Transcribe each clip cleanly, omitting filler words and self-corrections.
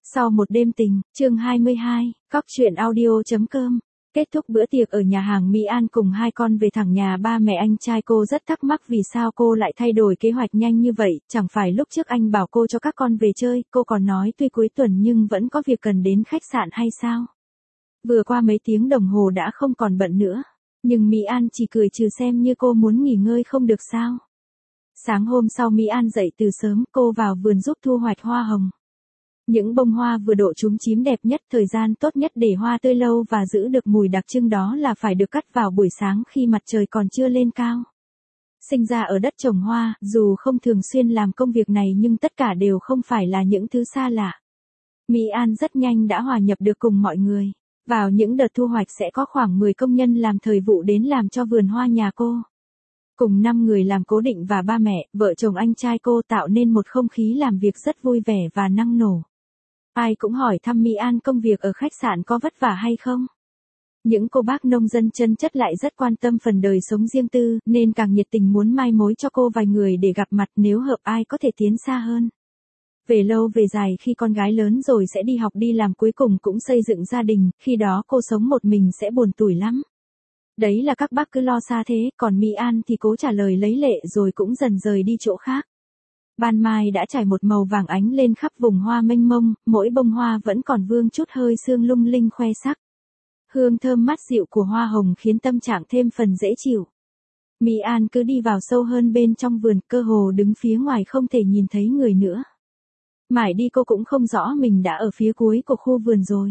Sau một đêm tình, chương 22, Cóc truyện audio.com. Kết thúc bữa tiệc ở nhà hàng Mỹ An cùng hai con về thẳng nhà ba mẹ anh trai. Cô rất thắc mắc vì sao cô lại thay đổi kế hoạch nhanh như vậy, chẳng phải lúc trước anh bảo cô cho các con về chơi, cô còn nói tuy cuối tuần nhưng vẫn có việc cần đến khách sạn hay sao? Vừa qua mấy tiếng đồng hồ đã không còn bận nữa, nhưng Mỹ An chỉ cười trừ xem như cô muốn nghỉ ngơi không được sao. Sáng hôm sau Mỹ An dậy từ sớm, cô vào vườn giúp thu hoạch hoa hồng. Những bông hoa vừa độ chúm chím đẹp nhất, thời gian tốt nhất để hoa tươi lâu và giữ được mùi đặc trưng đó là phải được cắt vào buổi sáng khi mặt trời còn chưa lên cao. Sinh ra ở đất trồng hoa, dù không thường xuyên làm công việc này nhưng tất cả đều không phải là những thứ xa lạ. Mỹ An rất nhanh đã hòa nhập được cùng mọi người. Vào những đợt thu hoạch sẽ có khoảng 10 công nhân làm thời vụ đến làm cho vườn hoa nhà cô. Cùng 5 người làm cố định và ba mẹ, vợ chồng anh trai cô tạo nên một không khí làm việc rất vui vẻ và năng nổ. Ai cũng hỏi thăm Mỹ An công việc ở khách sạn có vất vả hay không. Những cô bác nông dân chân chất lại rất quan tâm phần đời sống riêng tư, nên càng nhiệt tình muốn mai mối cho cô vài người để gặp mặt nếu hợp ai có thể tiến xa hơn. Về lâu về dài khi con gái lớn rồi sẽ đi học đi làm cuối cùng cũng xây dựng gia đình, khi đó cô sống một mình sẽ buồn tủi lắm. Đấy là các bác cứ lo xa thế, còn Mỹ An thì cố trả lời lấy lệ rồi cũng dần rời đi chỗ khác. Ban mai đã trải một màu vàng ánh lên khắp vùng hoa mênh mông, mỗi bông hoa vẫn còn vương chút hơi sương lung linh khoe sắc. Hương thơm mát dịu của hoa hồng khiến tâm trạng thêm phần dễ chịu. Mỹ An cứ đi vào sâu hơn bên trong vườn, cơ hồ đứng phía ngoài không thể nhìn thấy người nữa. Mãi đi cô cũng không rõ mình đã ở phía cuối của khu vườn rồi.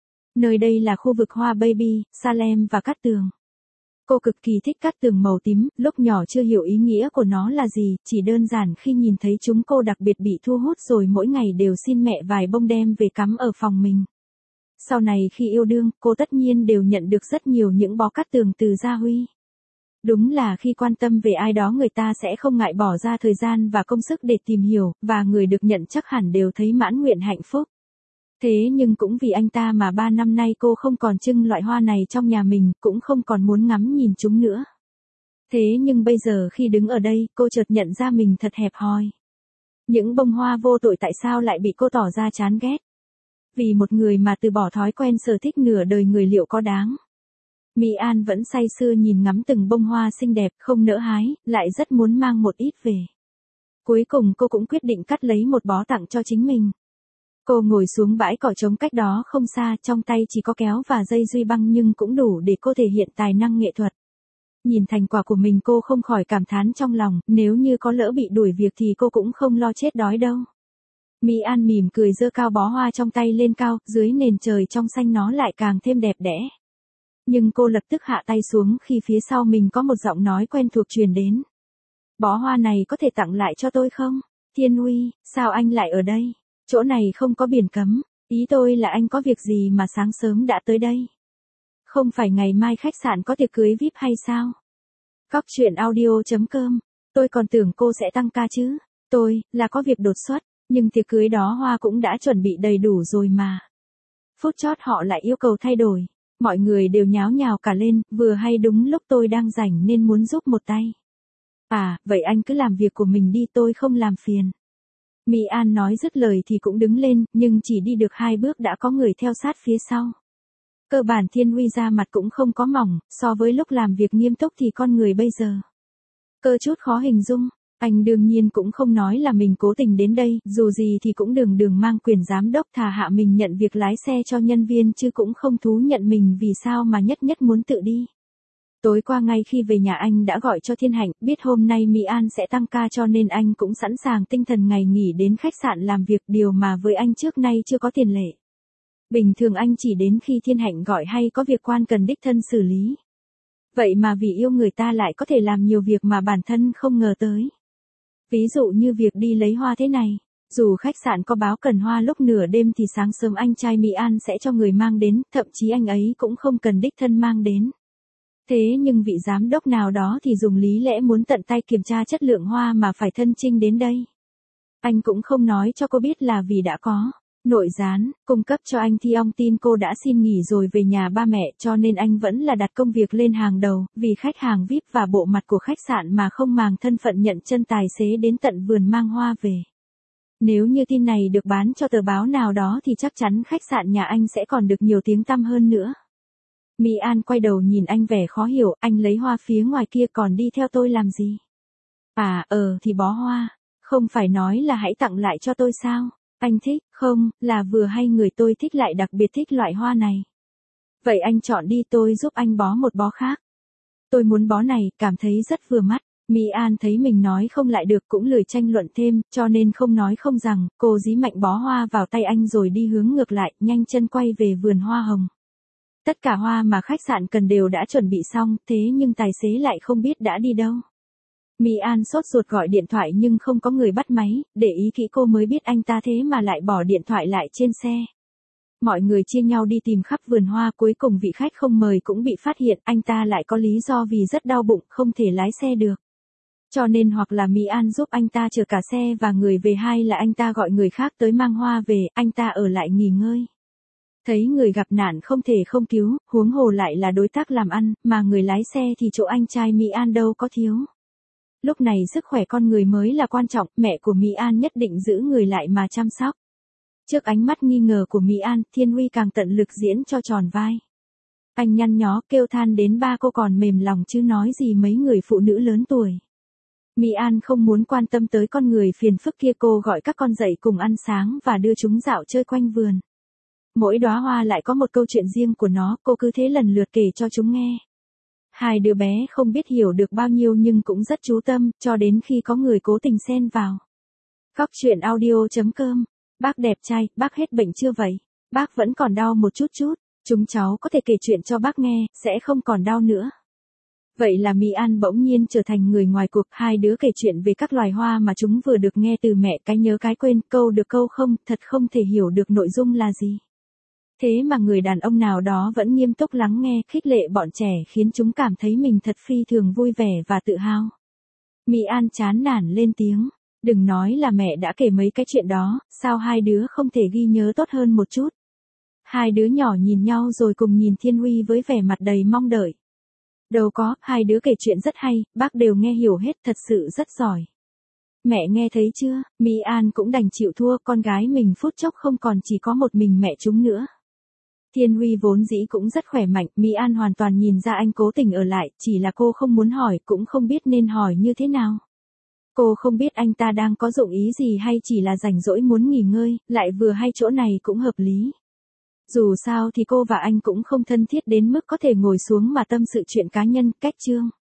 Nơi đây là khu vực hoa baby, Salem và cát tường. Cô cực kỳ thích cát tường màu tím, lúc nhỏ chưa hiểu ý nghĩa của nó là gì, chỉ đơn giản khi nhìn thấy chúng cô đặc biệt bị thu hút rồi mỗi ngày đều xin mẹ vài bông đem về cắm ở phòng mình. Sau này khi yêu đương, cô tất nhiên đều nhận được rất nhiều những bó cát tường từ Gia Huy. Đúng là khi quan tâm về ai đó người ta sẽ không ngại bỏ ra thời gian và công sức để tìm hiểu, và người được nhận chắc hẳn đều thấy mãn nguyện hạnh phúc. Thế nhưng cũng vì anh ta mà 3 năm nay cô không còn trưng loại hoa này trong nhà mình, cũng không còn muốn ngắm nhìn chúng nữa. Thế nhưng bây giờ khi đứng ở đây, cô chợt nhận ra mình thật hẹp hòi. Những bông hoa vô tội tại sao lại bị cô tỏ ra chán ghét? Vì một người mà từ bỏ thói quen sở thích nửa đời người liệu có đáng? Mỹ An vẫn say sưa nhìn ngắm từng bông hoa xinh đẹp, không nỡ hái, lại rất muốn mang một ít về. Cuối cùng cô cũng quyết định cắt lấy một bó tặng cho chính mình. Cô ngồi xuống bãi cỏ trống cách đó không xa, trong tay chỉ có kéo và dây duy băng nhưng cũng đủ để cô thể hiện tài năng nghệ thuật. Nhìn thành quả của mình cô không khỏi cảm thán trong lòng, nếu như có lỡ bị đuổi việc thì cô cũng không lo chết đói đâu. Mỹ An mỉm cười giơ cao bó hoa trong tay lên cao, dưới nền trời trong xanh nó lại càng thêm đẹp đẽ. Nhưng cô lập tức hạ tay xuống khi phía sau mình có một giọng nói quen thuộc truyền đến. Bó hoa này có thể tặng lại cho tôi không? Thiên Huy, sao anh lại ở đây? Chỗ này không có biển cấm, ý tôi là anh có việc gì mà sáng sớm đã tới đây? Không phải ngày mai khách sạn có tiệc cưới VIP hay sao? Cóc truyện audio.com, tôi còn tưởng cô sẽ tăng ca chứ. Tôi, là có việc đột xuất, nhưng tiệc cưới đó hoa cũng đã chuẩn bị đầy đủ rồi mà. Phút chót họ lại yêu cầu thay đổi. Mọi người đều nháo nhào cả lên, vừa hay đúng lúc tôi đang rảnh nên muốn giúp một tay. À, vậy anh cứ làm việc của mình đi, tôi không làm phiền. Mỹ An nói dứt lời thì cũng đứng lên, nhưng chỉ đi được 2 bước đã có người theo sát phía sau. Cơ bản Thiên Huy ra mặt cũng không có mỏng, so với lúc làm việc nghiêm túc thì con người bây giờ cơ chút khó hình dung. Anh đương nhiên cũng không nói là mình cố tình đến đây, dù gì thì cũng đường đường mang quyền giám đốc thà hạ mình nhận việc lái xe cho nhân viên chứ cũng không thú nhận mình vì sao mà nhất nhất muốn tự đi. Tối qua ngay khi về nhà anh đã gọi cho Thiên Hạnh, biết hôm nay Mỹ An sẽ tăng ca cho nên anh cũng sẵn sàng tinh thần ngày nghỉ đến khách sạn làm việc, điều mà với anh trước nay chưa có tiền lệ. Bình thường anh chỉ đến khi Thiên Hạnh gọi hay có việc quan cần đích thân xử lý. Vậy mà vì yêu người ta lại có thể làm nhiều việc mà bản thân không ngờ tới. Ví dụ như việc đi lấy hoa thế này, dù khách sạn có báo cần hoa lúc nửa đêm thì sáng sớm anh trai Mỹ An sẽ cho người mang đến, thậm chí anh ấy cũng không cần đích thân mang đến. Thế nhưng vị giám đốc nào đó thì dùng lý lẽ muốn tận tay kiểm tra chất lượng hoa mà phải thân chinh đến đây. Anh cũng không nói cho cô biết là vì đã có nội gián cung cấp cho anh thì ông tin cô đã xin nghỉ rồi về nhà ba mẹ, cho nên anh vẫn là đặt công việc lên hàng đầu, vì khách hàng VIP và bộ mặt của khách sạn mà không màng thân phận nhận chân tài xế đến tận vườn mang hoa về. Nếu như tin này được bán cho tờ báo nào đó thì chắc chắn khách sạn nhà anh sẽ còn được nhiều tiếng tăm hơn nữa. Mỹ An quay đầu nhìn anh vẻ khó hiểu, anh lấy hoa phía ngoài kia còn đi theo tôi làm gì? À, thì bó hoa. Không phải nói là hãy tặng lại cho tôi sao? Anh thích, không, là vừa hay người tôi thích lại đặc biệt thích loại hoa này. Vậy anh chọn đi, tôi giúp anh bó một bó khác. Tôi muốn bó này, cảm thấy rất vừa mắt. Mỹ An thấy mình nói không lại được cũng lười tranh luận thêm, cho nên không nói không rằng, cô dí mạnh bó hoa vào tay anh rồi đi hướng ngược lại, nhanh chân quay về vườn hoa hồng. Tất cả hoa mà khách sạn cần đều đã chuẩn bị xong, thế nhưng tài xế lại không biết đã đi đâu. Mỹ An sốt ruột gọi điện thoại nhưng không có người bắt máy, để ý kỹ cô mới biết anh ta thế mà lại bỏ điện thoại lại trên xe. Mọi người chia nhau đi tìm khắp vườn hoa, cuối cùng vị khách không mời cũng bị phát hiện, anh ta lại có lý do vì rất đau bụng, không thể lái xe được. Cho nên hoặc là Mỹ An giúp anh ta chở cả xe và người về, hay là anh ta gọi người khác tới mang hoa về, anh ta ở lại nghỉ ngơi. Thấy người gặp nạn không thể không cứu, huống hồ lại là đối tác làm ăn, mà người lái xe thì chỗ anh trai Mỹ An đâu có thiếu. Lúc này sức khỏe con người mới là quan trọng, mẹ của Mỹ An nhất định giữ người lại mà chăm sóc. Trước ánh mắt nghi ngờ của Mỹ An, Thiên Huy càng tận lực diễn cho tròn vai. Anh nhăn nhó kêu than đến ba cô còn mềm lòng chứ nói gì mấy người phụ nữ lớn tuổi. Mỹ An không muốn quan tâm tới con người phiền phức kia, cô gọi các con dậy cùng ăn sáng và đưa chúng dạo chơi quanh vườn. Mỗi đóa hoa lại có một câu chuyện riêng của nó, cô cứ thế lần lượt kể cho chúng nghe. Hai đứa bé không biết hiểu được bao nhiêu nhưng cũng rất chú tâm, cho đến khi có người cố tình xen vào. Góc truyện audio.com. Bác đẹp trai, bác hết bệnh chưa vậy? Bác vẫn còn đau một chút chút, chúng cháu có thể kể chuyện cho bác nghe, sẽ không còn đau nữa. Vậy là Mỹ An bỗng nhiên trở thành người ngoài cuộc, hai đứa kể chuyện về các loài hoa mà chúng vừa được nghe từ mẹ, cái nhớ cái quên, câu được câu không, thật không thể hiểu được nội dung là gì. Thế mà người đàn ông nào đó vẫn nghiêm túc lắng nghe, khích lệ bọn trẻ khiến chúng cảm thấy mình thật phi thường vui vẻ và tự hào. Mỹ An chán nản lên tiếng, đừng nói là mẹ đã kể mấy cái chuyện đó, sao hai đứa không thể ghi nhớ tốt hơn một chút. Hai đứa nhỏ nhìn nhau rồi cùng nhìn Thiên Huy với vẻ mặt đầy mong đợi. Đâu có, hai đứa kể chuyện rất hay, bác đều nghe hiểu hết, thật sự rất giỏi. Mẹ nghe thấy chưa, Mỹ An cũng đành chịu thua, con gái mình phút chốc không còn chỉ có một mình mẹ chúng nữa. Thiên Huy vốn dĩ cũng rất khỏe mạnh, Mỹ An hoàn toàn nhìn ra anh cố tình ở lại, chỉ là cô không muốn hỏi, cũng không biết nên hỏi như thế nào. Cô không biết anh ta đang có dụng ý gì hay chỉ là rảnh rỗi muốn nghỉ ngơi, lại vừa hay chỗ này cũng hợp lý. Dù sao thì cô và anh cũng không thân thiết đến mức có thể ngồi xuống mà tâm sự chuyện cá nhân, cách chương.